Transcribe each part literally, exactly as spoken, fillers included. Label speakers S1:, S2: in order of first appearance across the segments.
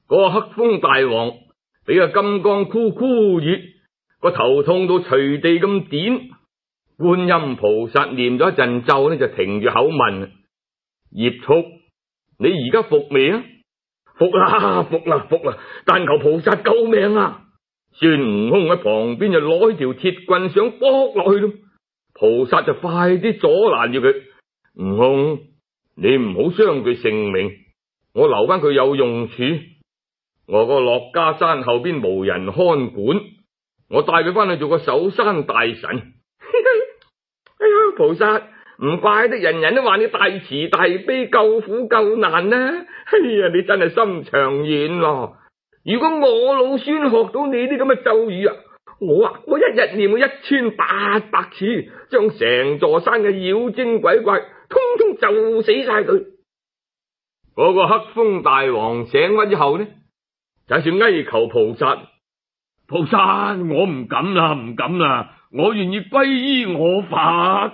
S1: 嗰個黑風大王俾個金剛箍箍住，個頭痛到隨地咁點。觀音菩薩念咗一陣咒呢，就停住口問：葉束，你而家服未啊？服啦，服啦，服啦！但求菩薩救命啊！孫悟空喺旁邊就攞起條鐵棍想剝落去咯，菩薩就快啲阻攔住佢：悟空，你唔好傷佢性命，我留翻佢有用處。我個落家山後邊無人看管，我帶佢翻去做個守山大神。哎呀，菩薩，唔怪得人人都話你大慈大悲，救苦救難啦！哎呀，你真係心腸軟咯。如果我老孫學到你啲咁嘅咒語啊，我啊，我一日念佢一千八百次，將成座山嘅妖精鬼怪通通咒死晒佢。嗰個黑風大王醒翻之後呢，就算哀求菩薩：菩薩，我唔敢啦，唔敢啦。我願意皈依我法。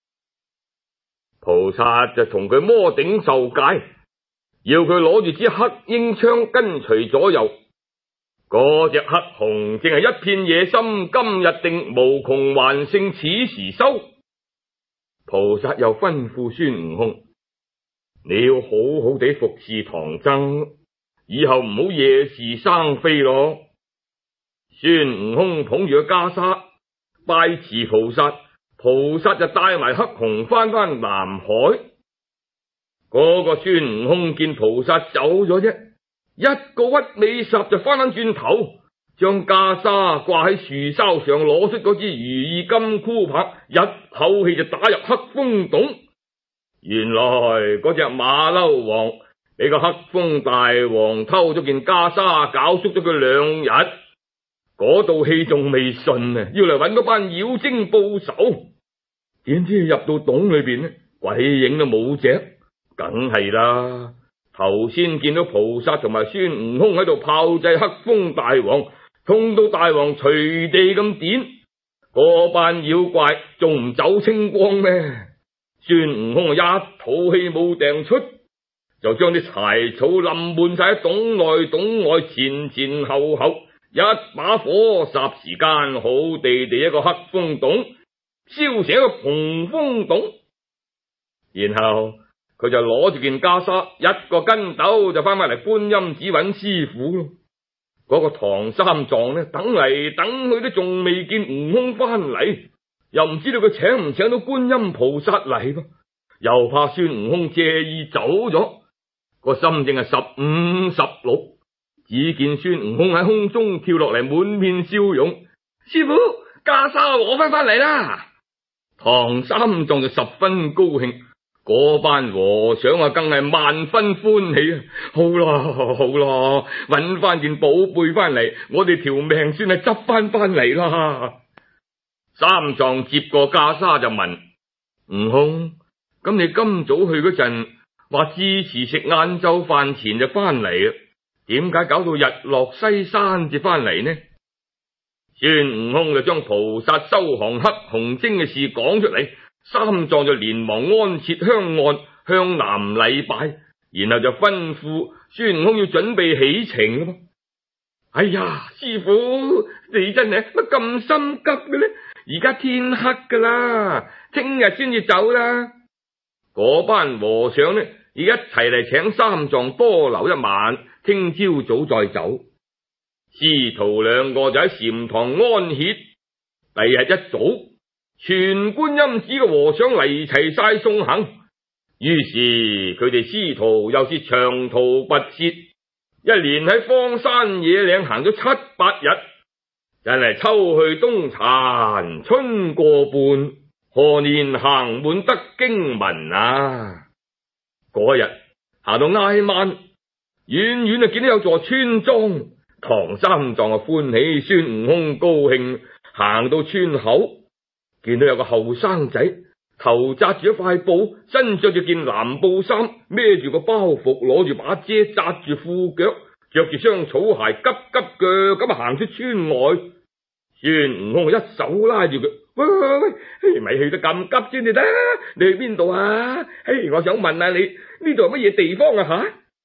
S1: 菩薩就同佢摩頂受戒，要佢攞住支黑鷹槍跟隨左右。嗰隻黑熊正係一片野心，今日定無窮還勝，此時收。菩薩又吩咐孫悟空：你要好好地服侍唐僧，以後唔好惹是生非咯。孫悟空捧住個袈裟，拜辭菩薩，菩薩就帶埋黑熊翻返南海。嗰個孫悟空見菩薩走咗啫，一個屈尾十就翻返轉頭，將袈裟掛喺樹梢上，攞出嗰支如意金箍棒，一口氣就打入黑風洞。原來嗰隻馬騮王俾個黑風大王偷咗件袈裟，搞縮咗佢兩日。嗰道氣仲未順啊，要嚟搵嗰班妖精報仇。點知入到洞裏邊呢，鬼影都冇隻，梗係啦。頭先見到菩薩同埋孫悟空喺度炮製黑風大王，痛到大王隨地咁點，嗰班妖怪仲唔走清光咩？孫悟空啊，一肚氣冇掟出，就將啲柴草冧滿晒喺洞內洞外，前前後後一把火，霎時間好地地一個黑風洞燒成一個紅風洞。然後佢就攞住件袈裟，一個跟斗就翻返嚟觀音寺揾師傅咯。嗰個唐三藏呢，等嚟等去都仲未見悟空翻嚟，又唔知道佢請唔請到觀音菩薩嚟噃，又怕孫悟空借意走咗，個心正係十五十六。只見孫悟空喺空中跳落嚟，滿面笑容：師傅，袈裟攞翻翻嚟啦！唐三藏就十分高興，嗰班和尚啊更係萬分歡喜啊！好啦好啦，搵翻件寶貝翻嚟，我哋條命算係執翻翻嚟啦！三藏接過袈裟就問悟空：咁你今早去嗰陣話支持食晏晝飯前就翻嚟啊？點解搞到日落西山至翻嚟呢？孫悟空就將菩薩收降黑熊精嘅事講出嚟，三藏就連忙安設香案，向南禮拜，然後就吩咐孫悟空要準備起程咯。哎呀，師傅，你真係乜咁心急嘅呢？而家天黑噶啦，聽日先至走啦。嗰班和尚呢，而一齊嚟請三藏多留一晚，聽朝早再走。師徒兩個就喺禪堂安歇。第二日一早，全觀音寺嘅和尚嚟齊晒送行，於是佢哋師徒又是長途跋涉，一連喺荒山野嶺行咗七八日，真係秋去冬殘，春過半，何年行滿得經文啊！嗰日行到挨晚，遠遠就見到有座村莊，唐三藏啊歡喜，孫悟空高興。行到村口，見到有個後生仔，頭紮住一塊布，身着住件藍布衫，孭住個包袱，攞住把遮，紮住褲腳，着住雙草鞋，急急腳咁行出村外。孫悟空一手拉住佢：喂喂喂，咪去得咁急先至得？你去邊度啊？嘿，我想問下你，呢度係乜嘢地方啊？吓！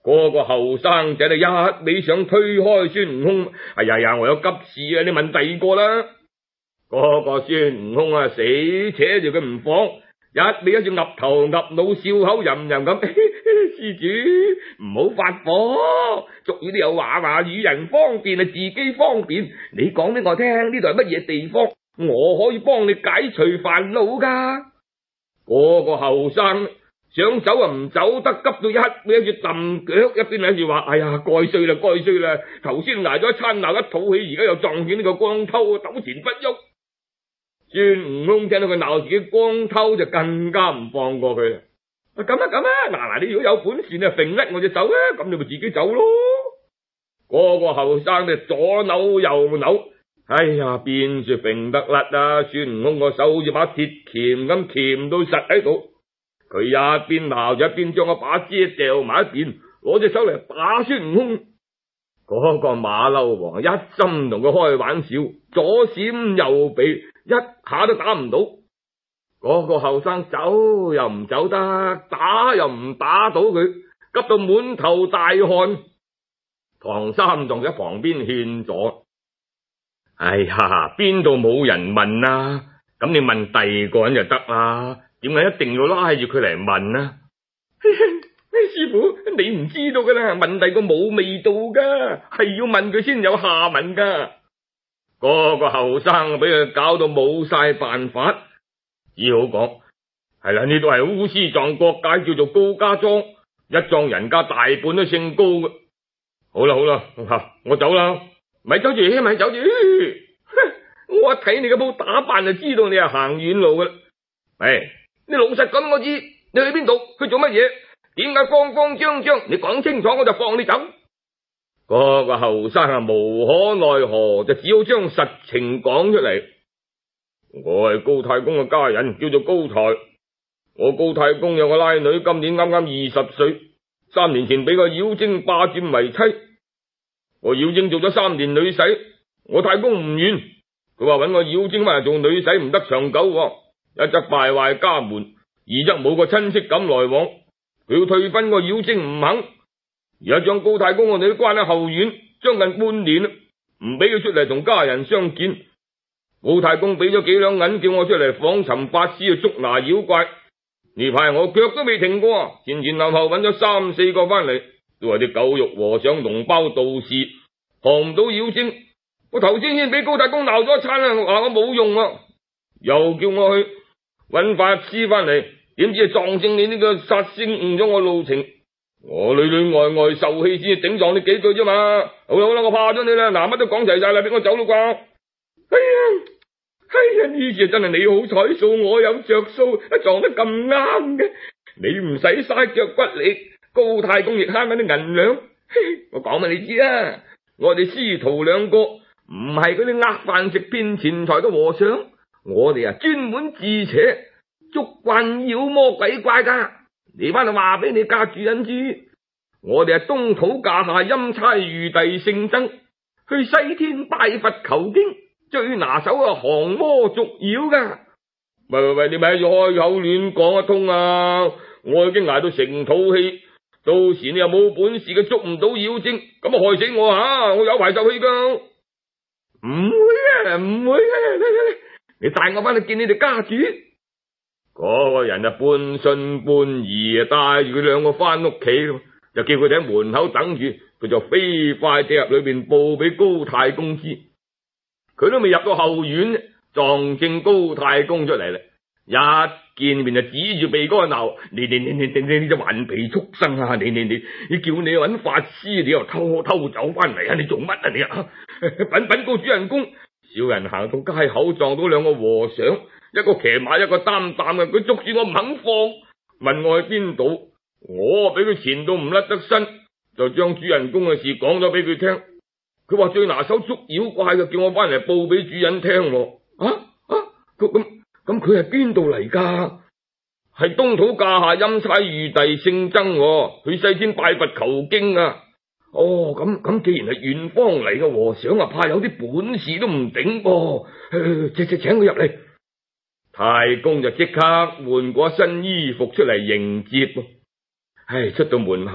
S1: 嗰個後生仔就一味想推開孫悟空。哎呀呀，我有急事啊，你問第二個啦。嗰個孫悟空啊，死扯住佢唔放，一味一住岌頭岌腦，笑口吟吟咁。施主唔好發火，俗語都有話話，與人方便啊，自己方便。你講俾我聽，呢度係乜嘢地方？我可以幫你解除煩惱噶。嗰個後生想走啊唔走得，急到一味一住揼腳，一邊喺住話：哎呀，該衰啦，該衰啦！頭先挨咗一餐鬧一肚氣，而家又撞見呢個光頭，糾纏不休。孫悟空聽到佢鬧自己光頭，就更加唔放過佢啦。咁啊咁啊，嗱嗱，你如果有本事啊，揈甩我隻手啊，咁你咪自己走咯。嗰個後生就左扭右扭，哎呀，邊說揈得甩啊！孫悟空個手好似把鐵鉗咁鉗到實喺度，佢一邊鬧就一邊將個把遮掉埋一邊，攞隻手嚟打孫悟空。嗰個馬騮王一心同佢開玩笑，左閃右避，一下都打唔到。嗰個後生走又唔走得，打又唔打到佢，急到滿頭大汗。唐三藏喺旁邊勸咗：哎呀，邊度冇人問啊？咁你問第二個人就得啦，點解一定要拉住佢嚟問啊？師傅，你唔知道噶啦，問第二個冇味道噶，係要問佢先有下文噶。嗰個後生俾佢搞到冇晒辦法，只好講：係啦，呢度係烏絲藏國界，叫做高家莊，一莊人家大半都姓高嘅。好啦好啦，我走啦，咪走住，咪走住。我一睇你嗰鋪打扮就知道你係行遠路噶啦。唉，你老實講我知，你去邊度？去做乜嘢？點解慌慌張張？你講清楚我就放你走。嗰個後生啊，無可奈何，就只好將實情講出嚟。我係高太公嘅家人，叫做高台。我高太公有個拉女，今年啱啱二十歲，三年前俾個妖精霸佔為妻。我妖精做咗三年女婿，我太公唔願，佢話搵個妖精翻嚟做女婿唔得長久，一則敗壞家門，二則冇個親戚敢來往。佢要退婚，個妖精唔肯，而家將高太公個女關喺後院，將近半年啦，唔俾佢出嚟同家人相見。高太公俾咗幾兩銀叫我出嚟訪尋法師去捉拿妖怪，呢排我腳都未停過，前前後後揾咗三四個翻嚟，都係啲狗肉和尚、龍包道士，降唔到妖精。我頭先先俾高太公鬧咗一餐啦，話我冇用啊，又叫我去揾法師翻嚟。點知係撞正你呢個殺星誤咗我路程，我裏裏外外受氣先頂撞你幾句啫嘛。好啦好啦，我怕咗你啦，嗱，乜都講齊晒啦，俾我走啦啩。哎呀，哎呀，呢次真係你好彩數，我有着數，撞得咁啱嘅，你唔使嘥腳骨力，高太公亦慳翻啲銀兩。我講俾你知啊，我哋師徒兩個唔係嗰啲呃飯食騙錢財嘅和尚，我哋啊專門自扯捉慣妖魔鬼怪噶。你翻嚟話俾你家主人知，我哋係東土駕下欽差御弟聖僧，去西天拜佛求經，最拿手啊降魔捉妖噶。喂喂喂，你咪喺度開口亂講一通啊！我已經挨到成肚氣，到時你又冇本事嘅捉唔到妖精，咁啊害死我啊！我有排受氣噶。唔會啊，唔會啊！嚟嚟嚟，你帶我翻去見你哋家主。嗰個人啊，半信半疑啊，帶住佢兩個翻屋企，就叫佢哋喺門口等住，佢就飛快地入裏邊報俾高太公知。佢都未入到後院，撞正高太公出嚟啦，一見面就指住鼻哥鬧：你你你你你你隻頑皮畜生啊！你你你你叫你揾法師，你又偷偷走翻嚟啊！你做乜啊你啊？稟稟告主人公，小人行到街口撞到兩個和尚，一個騎馬一個擔擔嘅，佢捉住我唔肯放，問我去邊度，我俾佢纏到唔甩得身，就將主人公嘅事講咗俾佢聽。佢話最拿手捉妖怪嘅，叫我翻嚟報俾主人聽。啊啊，咁咁佢係邊度嚟噶？係東土駕下欽差御弟聖僧，去西天拜佛求經啊！哦，咁咁既然係遠方嚟嘅和尚啊，怕有啲本事都唔頂噃，直直請佢入嚟。太公就即刻換過一身衣服出嚟迎接。唉，出到門口就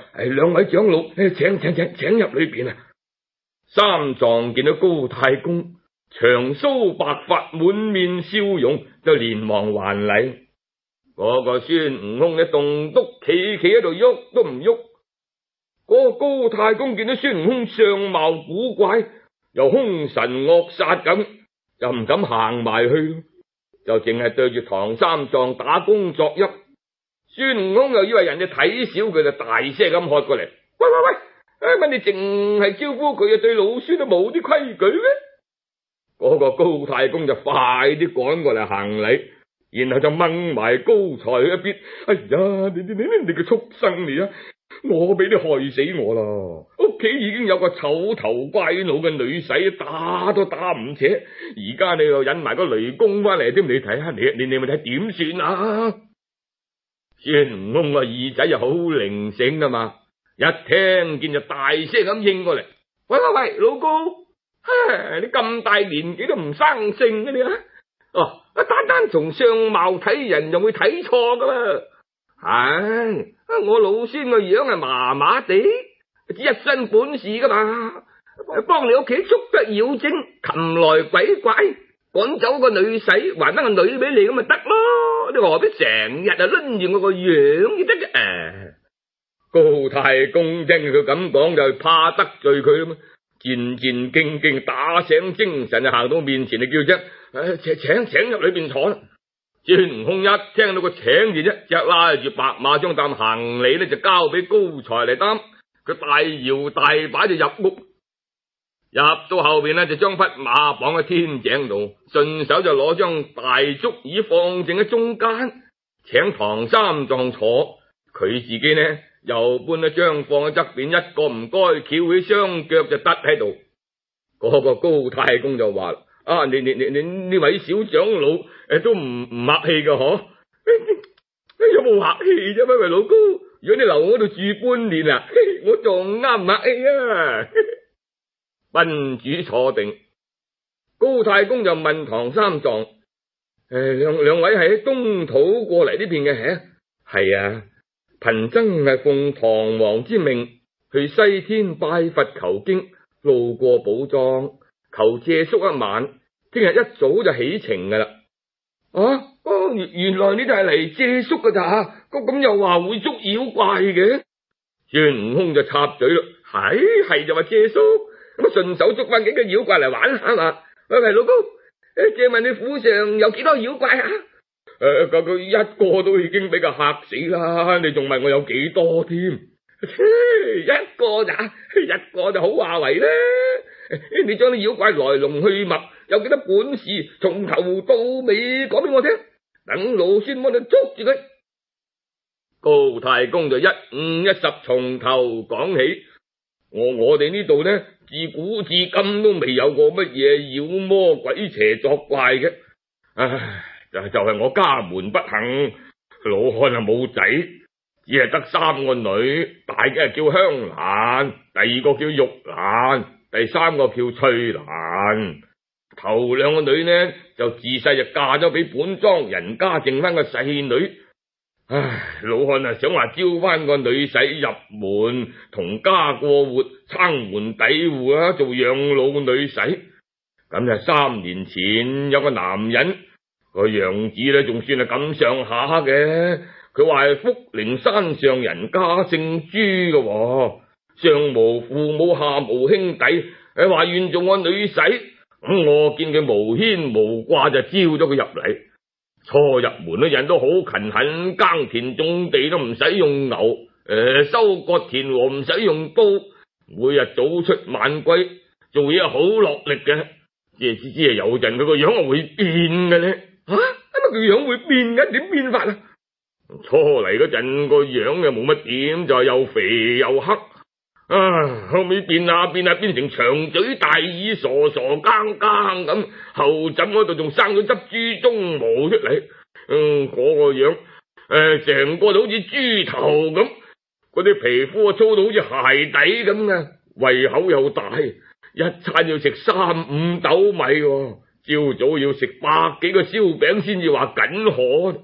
S1: 誒，兩位長老，誒，請請請請入裏邊啊！三藏見到高太公長鬚白髮，滿面笑容，就連忙還禮。嗰個孫悟空呢，棟篤企企喺度，喐都唔喐。嗰個高太公見到孫悟空相貌古怪，又凶神惡煞咁，就唔敢行埋去，就淨係對住唐三藏打躬作揖。孫悟空又以為人哋睇小佢，就大聲咁喝過嚟：喂喂喂！誒，乜你淨係招呼佢啊？對老孫都冇啲規矩咩？嗰個高太公就快啲趕過嚟行禮，然後就掹埋高才一邊：哎呀，你你你你個畜生嚟啊！我俾你害死我啦！屋企已經有個醜頭怪腦嘅女婿，打都打唔扯，而家你又引埋個雷公翻嚟添，你睇下你你你咪睇點算啊？孫悟空個耳仔又好靈醒啊嘛，一聽見就大聲咁應過嚟：喂喂喂，老高，你咁大年紀都唔生性嘅你啊？哦，單單從相貌睇人就會睇錯噶啦。唉，我老孫個樣係麻麻地，只一身本事噶嘛，幫你屋企捉得妖精，擒來鬼怪，趕走個女婿，還得個女俾你咁咪得咯？你何必成日啊掄住我個樣至得嘅？高太公聽佢咁講就怕得罪佢啦嘛，戰戰兢兢打醒精神就行到面前就叫啫：誒，請請請入裏邊坐啦！孫悟空一聽到個請字啫，只拉住白馬將擔行李呢就交俾高才嚟擔，佢大搖大擺就入屋。入到後邊呢，就將匹馬綁喺天井度，順手就攞張大竹椅放正喺中間，請唐三藏坐。佢自己呢又搬一張放喺側邊，一個唔該翹起雙腳就得喺度。嗰、那個高太公就話：啊，你你你你呢位小長老誒都唔唔客氣噶嗬？有冇客氣啫？喂喂，老高，如果你留我度住半年啊，我仲啱唔客氣啊！賓主坐定，高太公就問唐三藏：誒，兩兩位係喺東土過嚟呢邊嘅？係啊，貧僧係奉唐王之命去西天拜佛求經，路過寶莊，求借宿一晚，聽日一早就起程噶啦。啊，哦，原原來你哋係嚟借宿噶咋？咁咁又話會捉妖怪嘅？孫悟空就插嘴啦：係係就話借宿。咁順手捉翻幾個妖怪嚟玩下嘛？喂喂，老高，誒，借問你府上有幾多妖怪啊？誒，個個一個都已經俾佢嚇死啦，你仲問我有幾多添？一個咋？一個就好話為啦。你將啲妖怪來龍去脈，有幾多本事，從頭到尾講俾我聽，等老孫幫你捉住佢。高太公就一五一十從頭講起。我我哋呢度呢，自古至今都未有過乜嘢妖魔鬼邪作怪嘅。唉，就就係我家門不幸，老漢啊冇仔，只係得三個女，大嘅叫香蘭，第二個叫玉蘭，第三個叫翠蘭。頭兩個女呢，就自細就嫁咗俾本莊人家，剩翻個細女。唉，老漢啊，想話招翻個女婿入門，同家過活，撐門抵戶啊，做養老女婿。咁就三年前有個男人個樣子咧，仲算係咁上下嘅。佢話係福陵山上人家姓朱嘅，上無父母下無兄弟，誒話願做我女婿。咁我見佢無牽無掛，就招咗佢入嚟。初入門嘅人都好勤懇，耕田種地都唔使用牛，誒、呃、收割田禾唔使用刀，每日早出晚歸，做嘢好落力嘅。只係只係有陣佢個樣係會變嘅咧。吓、啊，乜佢樣會變嘅？點變法啊？初嚟嗰陣個樣又冇乜點，就係又肥又黑。啊，後尾變下變下變成長嘴大耳，傻傻更更咁，後枕嗰度仲生咗執豬鬃毛出嚟。嗯，嗰、那個樣誒，成、呃、個就好似豬頭咁，嗰啲皮膚粗到好似鞋底咁嘅，胃口又大，一餐要食三五斗米，朝早要食百幾個燒餅先至話緊渴。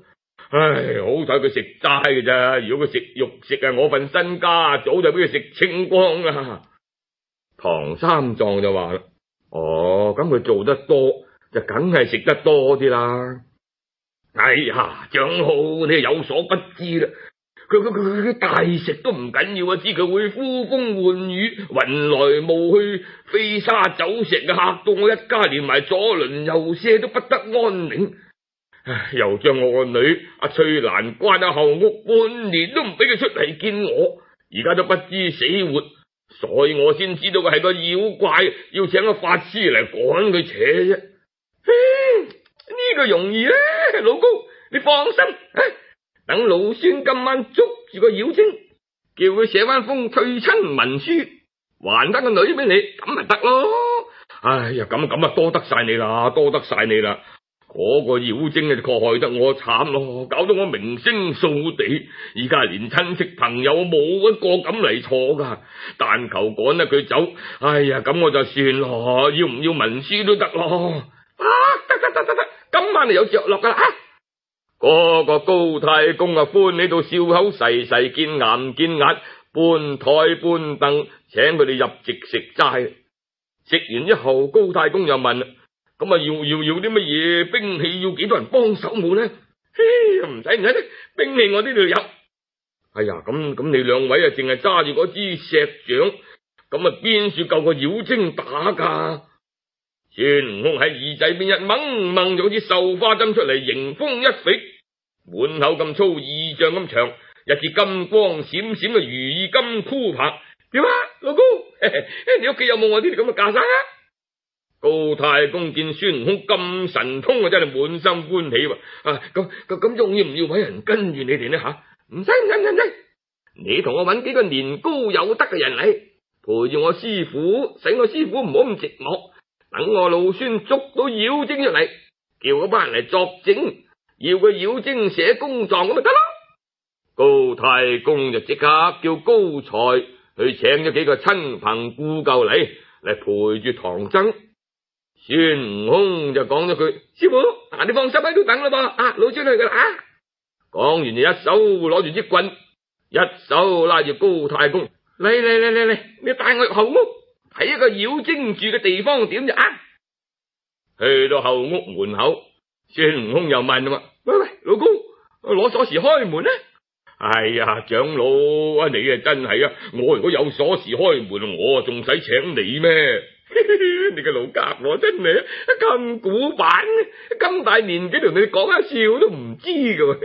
S1: 唉，好彩佢食齋嘅咋，如果佢食肉食啊，我份身家早就俾佢食清光啦。唐三藏就話啦：哦，咁佢做得多，就梗係食得多啲啦。哎呀，長好，你有所不知啦。佢佢佢佢大食都唔緊要啊，知佢會呼風喚雨、雲來霧去、飛沙走石嘅，嚇到我一家連埋左鄰右舍都不得安寧。唉，又將我個女阿翠蘭關喺後屋半年都唔俾佢出嚟見我，而家都不知死活，所以我先知道佢係個妖怪，要請個法師嚟趕佢扯啫。呢、這個容易咧，老公你放心，等老孫今晚捉住個妖精，叫佢寫翻封退親文書，還得個女俾你，咁咪得咯。哎呀，咁咁啊，多得晒你啦，多得晒你啦。嗰、那個妖精啊，確害得我慘咯，搞到我名聲掃地，而家連親戚朋友冇一個敢嚟坐噶，但求趕得佢走。哎呀，咁我就算咯，要唔要文書都得咯。啊，得得得得得，今晚就有着落噶啦。嗰、那個高太公啊，歡喜到笑口噬噬，見牙唔見眼，搬台搬凳，請佢哋入席食齋。食完之後，高太公又問：咁啊，要要要啲乜嘢兵器？要幾多人幫手冇呢？唔使唔使，兵器我呢度有。哎呀，咁咁你兩位啊，淨係揸住嗰支石掌，咁啊邊處夠個妖精打噶？孫悟空喺耳仔邊一掹掹，就好似繡花針出嚟，迎風一揈，滿口咁粗，二丈咁長，一支金光閃閃嘅如意金箍棒。點啊，老公？你屋企有冇我呢啲咁嘅架生啊？高太公見孫悟空咁神通啊，真係滿心歡喜喎！啊，咁咁咁，仲要唔要搵人跟住你哋呢？吓，唔使唔使唔使，你同我搵幾個年高有德嘅人嚟，陪住我師傅，使我師傅唔好咁寂寞。等我老孫捉到妖精出嚟，叫嗰班人嚟作證，要個妖精寫公狀咁咪得咯。高太公就即刻叫高才去請咗幾個親朋故舊嚟嚟陪住唐僧。孫悟空就講咗句：師傅，啊，你放心喺度等啦噃，啊，老孫去噶啦。啊，講完就一手攞住支棍，一手拉住高太公，嚟嚟嚟嚟嚟，你帶我入後屋睇一個妖精住嘅地方點就啊。去到後屋門口，孫悟空又問啦：喂喂，老公，攞鎖匙開門呢？哎呀，長老啊，你啊真係啊，我如果有鎖匙開門，我仲使請你咩？你個老家伙真係咁古板，咁大年紀同你講下笑都唔知㗎。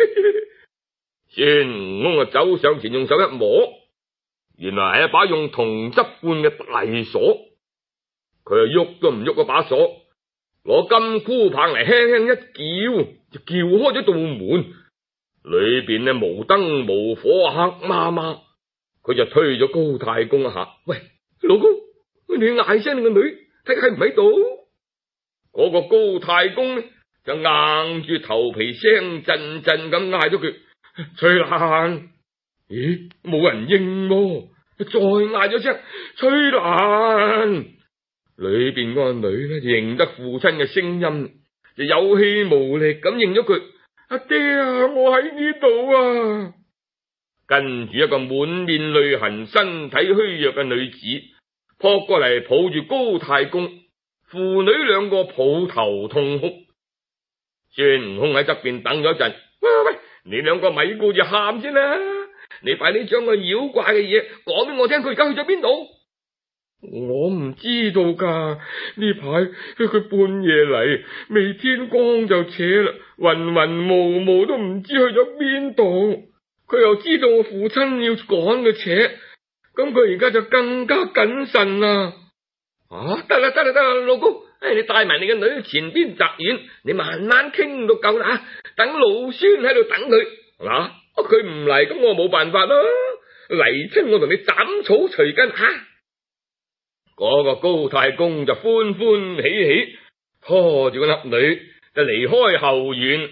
S1: 孫悟空啊，走上前用手一摸，原來係一把用銅汁灌嘅大鎖。佢啊喐都唔喐嗰把鎖，攞金箍棒嚟輕輕一撬，就撬開咗道門。裏邊呢無燈無火，黑麻麻。佢就推咗高太公一下：喂，老公，你嗌聲你個女睇喺唔喺度？嗰個高太公呢就硬住頭皮，聲震震咁嗌咗佢：翠蘭！咦，冇人應喎，再嗌咗聲翠蘭。裏邊個女呢認得父親嘅聲音，就有氣無力咁應咗佢：阿爹啊，我喺呢度啊！跟住一個滿面淚痕、身體虛弱嘅女子撲過嚟，抱住高太公，父女兩個抱頭痛哭。孫悟空喺側邊等咗一陣：喂喂喂，你兩個咪顧住喊先啦，你快啲將個妖怪嘅嘢講俾我聽，佢而家去咗邊度？我唔知道噶，呢排佢半夜嚟，未天光就扯啦，雲雲霧霧都唔知去咗邊度。佢又知道我父親要趕佢扯，咁佢而家就更加謹慎啦。啊，得啦得啦得啦，老公，誒，你帶埋你嘅女去前邊宅院，你慢慢傾到夠啦，等老孫喺度等佢。嗱，佢唔嚟，咁我冇辦法啦，嚟親我同你斬草除根吓。嗰個高太公就歡歡喜喜拖住個粒女就離開後院。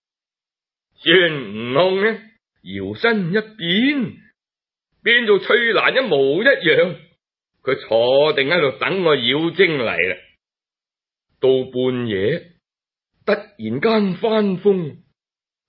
S1: 孫悟空呢搖身一變，變做翠蘭一模一樣。佢坐定喺度等個妖精嚟啦。到半夜突然間翻風，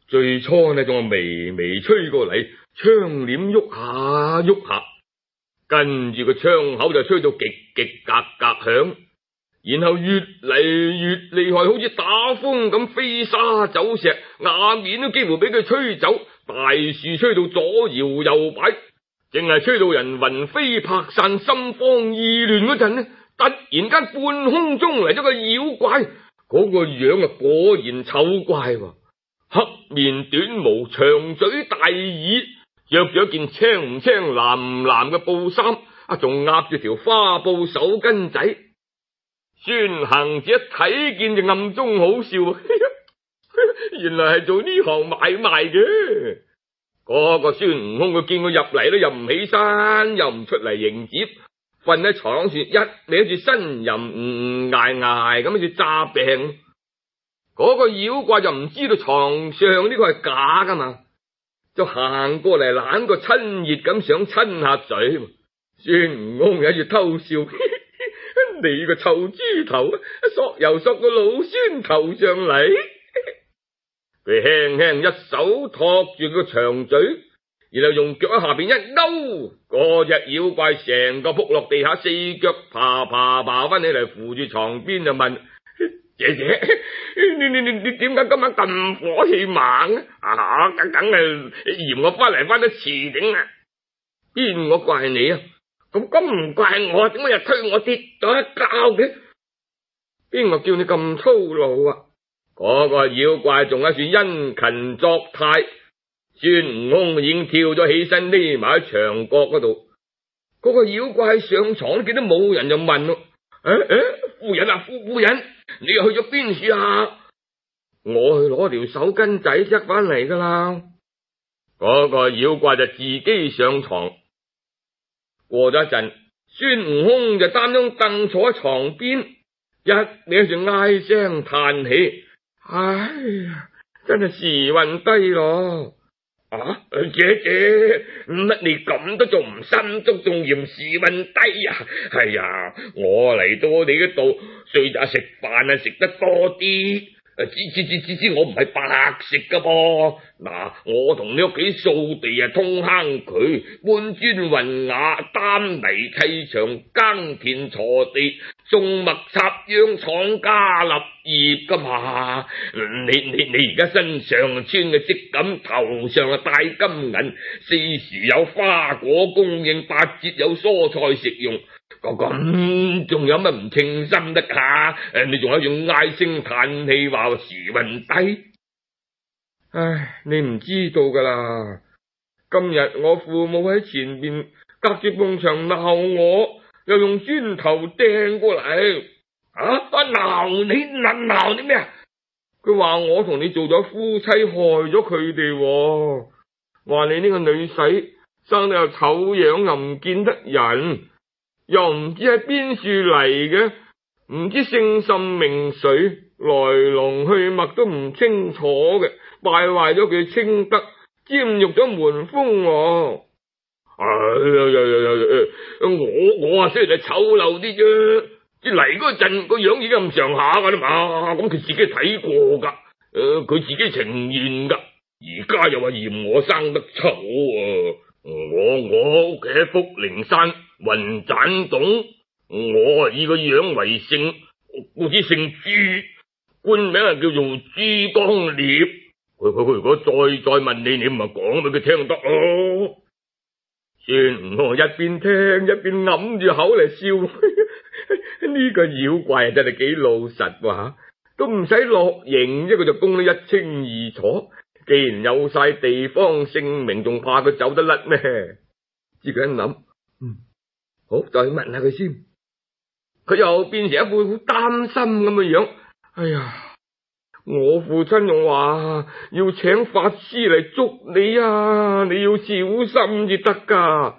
S1: 最初呢仲係微微吹過嚟，窗簾喐下喐下，跟住個窗口就吹到極極格格響，然後越嚟越厲害，好似打風咁飛沙走石，瓦面都幾乎俾佢吹走，大樹吹到左搖右擺，淨係吹到人魂飛魄散、心慌意亂嗰陣呢，突然間半空中嚟咗個妖怪，嗰、那個樣啊果然醜怪，黑面短毛、長嘴大耳，着咗件青唔青藍唔藍嘅布衫，啊仲壓住條花布手巾仔。孫行者一睇見就暗中好笑，原來係做呢行買賣嘅。嗰、那個孫悟空佢見佢入嚟都又唔起身，又唔出嚟迎接，瞓喺床上一歪住呻吟挨挨咁好似詐病。嗰、那個妖怪就唔知道床上呢個係假噶嘛，就行過嚟攬個親熱咁想親下嘴。孫悟空有住偷笑。你個臭豬頭，索又索個老孫頭上嚟。佢輕輕一手托住個長嘴，然後用腳喺下邊一勾，嗰隻妖怪成個撲落地下，四腳爬爬爬翻起嚟，扶住床邊就問：姐姐，你你你你點解今晚咁火氣猛啊？梗梗係嫌我翻嚟翻得遲整啊？邊個怪你啊？咁咁唔怪我，點解又推我跌咗一跤嘅？邊個叫你咁粗魯啊？嗰、那個妖怪仲喺處殷勤作態，孫悟空已經跳咗起身，匿埋喺牆角嗰度。嗰、那個妖怪上床見到冇人就問咯：誒誒，夫人啊，夫夫人，你又去咗邊處啊？我去攞條手巾仔執翻嚟噶啦。嗰、那個妖怪就自己上床。過咗一陣，孫悟空就擔張凳坐喺床邊，一味住唉聲嘆氣。唉呀，真係時運低咯！啊，姐姐，乜你咁都仲唔心足，仲嫌時運低啊？係呀，我嚟到你嗰度，雖則食飯啊，食得多啲。誒，知知知知知，我唔係白食噶噃。嗱，我同你屋企掃地啊，通坑渠、搬磚運瓦、擔泥砌牆、耕田鋤地、種麥插秧、闖家立業噶嘛。你你你而家身上穿嘅織錦，頭上啊戴金銀，四時有花果供應，八節有蔬菜食用。咁仲有乜唔稱心得噶？誒，你仲喺度唉聲嘆氣話時運低？唉，你唔知道噶啦。今日我父母喺前邊隔住埲牆鬧我，又用磚頭掟過嚟。啊！鬧你鬧鬧你咩啊？佢話我同你做咗夫妻，害咗佢哋。話你呢個女仔生得又醜樣，又唔見得人。又唔知係邊處嚟嘅，唔知姓甚名誰，來龍去脈都唔清楚嘅，敗壞咗佢清德，玷辱咗門風。哎呀呀呀呀！我我啊雖然係醜陋啲啫，即嚟嗰陣個樣已經咁上下噶啦嘛，咁佢自己睇過噶，誒、呃，佢自己情願噶，而家又話嫌我生得醜啊！我我屋企喺福陵山雲棧洞，我以個樣為姓，故知姓朱，官名係叫做朱光烈。佢佢佢如果再再問你，你咪講俾佢聽得咯。孫悟空一邊聽一邊揞住口嚟笑，呢個妖怪真係幾老實喎，都唔使落刑啫，佢就供得一清二楚。既然有晒地方姓名，仲怕佢走得甩咩？自己一諗，嗯，好，再問下佢先。佢又變成一副好擔心咁嘅樣。哎呀，我父親仲話要請法師嚟捉你啊，你要小心至得噶。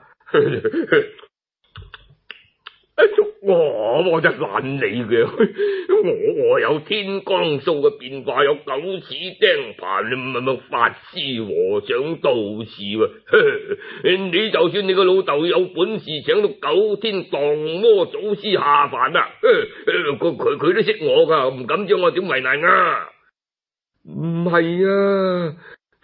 S1: 捉我，我就懶你嘅。我我有天光數嘅變化，有九齒釘耙，你唔係乜法師和尚道士喎。你就算你個老豆有本事，請到九天蕩魔祖師下凡啊，佢佢佢都識我噶，唔敢將我點為難啊。唔係啊，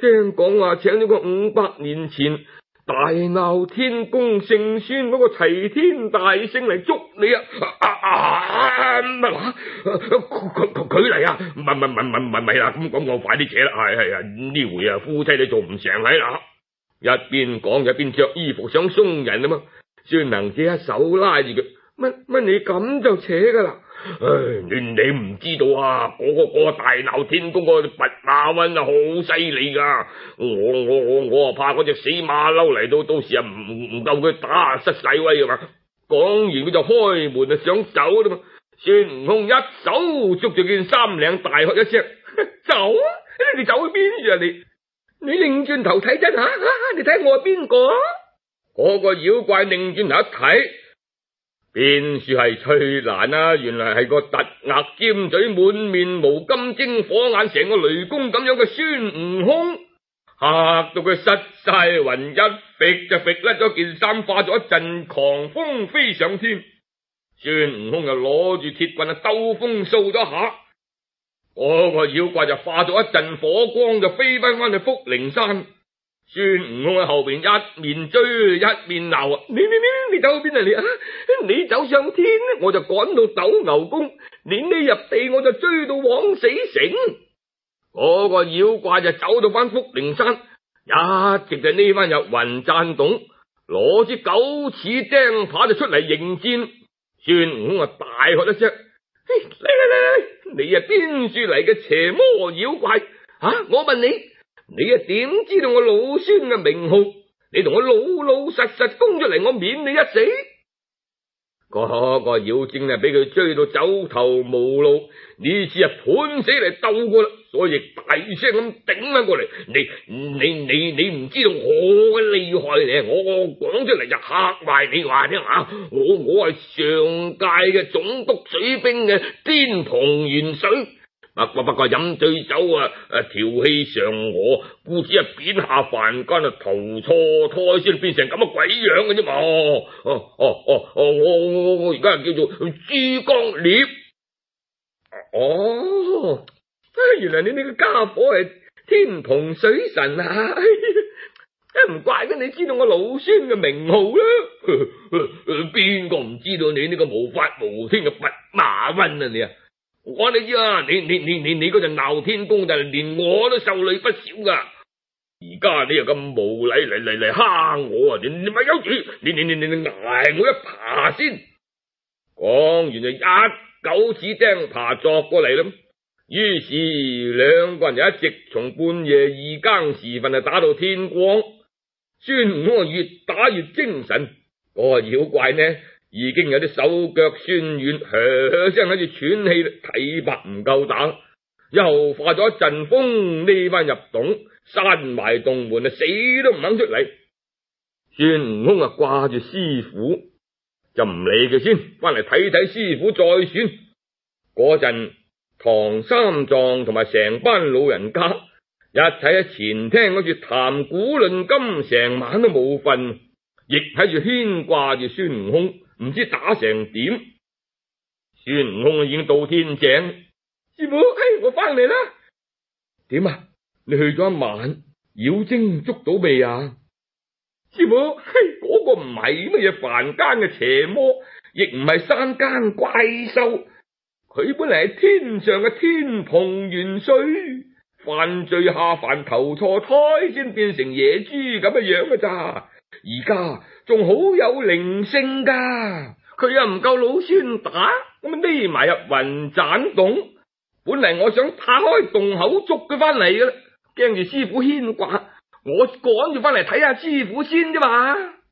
S1: 聽講話請咗個五百年前大鬧天宮聖孫嗰個齊天大聖嚟捉你啊！啊乜話？佢佢嚟啊？唔係唔係唔係唔係唔係啦！咁咁我快啲扯啦！係係啊！呢回啊夫妻你做唔成係啦！一邊講一邊着衣服想鬆人啊嘛！孫能者一手拉住佢，乜乜你咁就扯噶啦？唉，你你唔知道啊！嗰、那個嗰、那個大鬧天宮嗰個弼馬溫啊，好犀利噶！我我我我啊怕嗰隻死馬騮嚟到，到時啊唔唔夠佢打，失晒威啊嘛！講完佢就開門啊想走啦嘛！孫悟空一手捉住件衫領，大喝一聲：走啊！你哋走去邊住啊你？你擰轉頭睇真吓，你睇我係邊個？嗰個妖怪擰轉頭一睇。邊處係翠蘭啊？原來係個突額尖嘴、滿面毛金睛火眼、成個雷公咁樣嘅孫悟空，嚇到佢失晒魂，一揈就揈甩咗件衫，化咗一陣狂風飛上天。孫悟空就攞住鐵棍啊，兜風掃咗下，嗰、那個妖怪就化咗一陣火光，就飛翻翻去福陵山。孫悟空喺後邊一面追一面鬧啊！你你你你走邊啊你啊！你走上天，我就趕到斗牛宮；你呢入地，我就追到枉死城。嗰、那個妖怪就走到翻福陵山，一直就匿翻入雲棧洞，攞支九齒釘耙就出嚟迎戰。孫悟空啊大喝一聲：嚟嚟嚟嚟！你係邊處嚟嘅邪魔妖怪啊？我問你。你啊點知道我老孫嘅名號？你同我老老實實供出嚟，我免你一死。嗰個妖精啊，俾佢追到走投無路，呢次啊盤死嚟鬥過啦，所以大聲咁頂翻過嚟。你你你你唔知道我嘅厲害咧，我我講出嚟就嚇壞你話聽啊！我我係上屆嘅總督水兵嘅天蓬元帥。不過不過飲醉酒啊，誒調戲上我，故此啊貶下凡間啊，投錯胎先變成咁嘅鬼樣嘅啫嘛！哦哦哦哦，我我我而家係叫做珠江烈。哦，原來你呢個家伙係天蓬水神啊！唔怪得你知道我老孫嘅名號啦。邊個唔知道你呢個無法無天嘅弼馬溫啊你啊？我話你知啊，你你你你你嗰陣鬧天宮就連我都受累不少噶，而家你又咁無禮嚟嚟嚟蝦我啊！你你咪有住，你你你你你挨我一爬先。講完就一九齒釘耙鑿過嚟啦。於是兩個人就一直從半夜二更時分啊打到天光。孫悟空越打越精神，嗰、那個妖怪呢？已經有啲手腳酸軟，噓噓聲喺度喘氣，體魄唔夠打，又化咗一陣風，匿翻入洞，閂埋洞門啊，死都唔肯出嚟。孫悟空啊，掛住師傅，就唔理佢先，翻嚟睇睇師傅再算。嗰陣唐三藏同埋成班老人家一齊喺前廳嗰處談古論今，成晚都冇瞓，亦喺度牽掛住孫悟空。唔知打成點，孫悟空已經到天井。師傅，嘿，我翻嚟啦。點啊？你去咗一晚，妖精捉到未啊？師傅，嘿，嗰個唔係乜嘢凡間嘅邪魔，亦唔係山間怪獸，佢本嚟係天上嘅天蓬元帥，犯罪下凡投錯胎，先變成野豬咁嘅樣嘅咋。而家仲好有靈性噶，佢又唔夠老孫打，咁啊匿埋入雲棧洞。本嚟我想打開洞口捉佢翻嚟嘅啦，驚住師傅牽掛，我趕住翻嚟睇下師傅先啫嘛。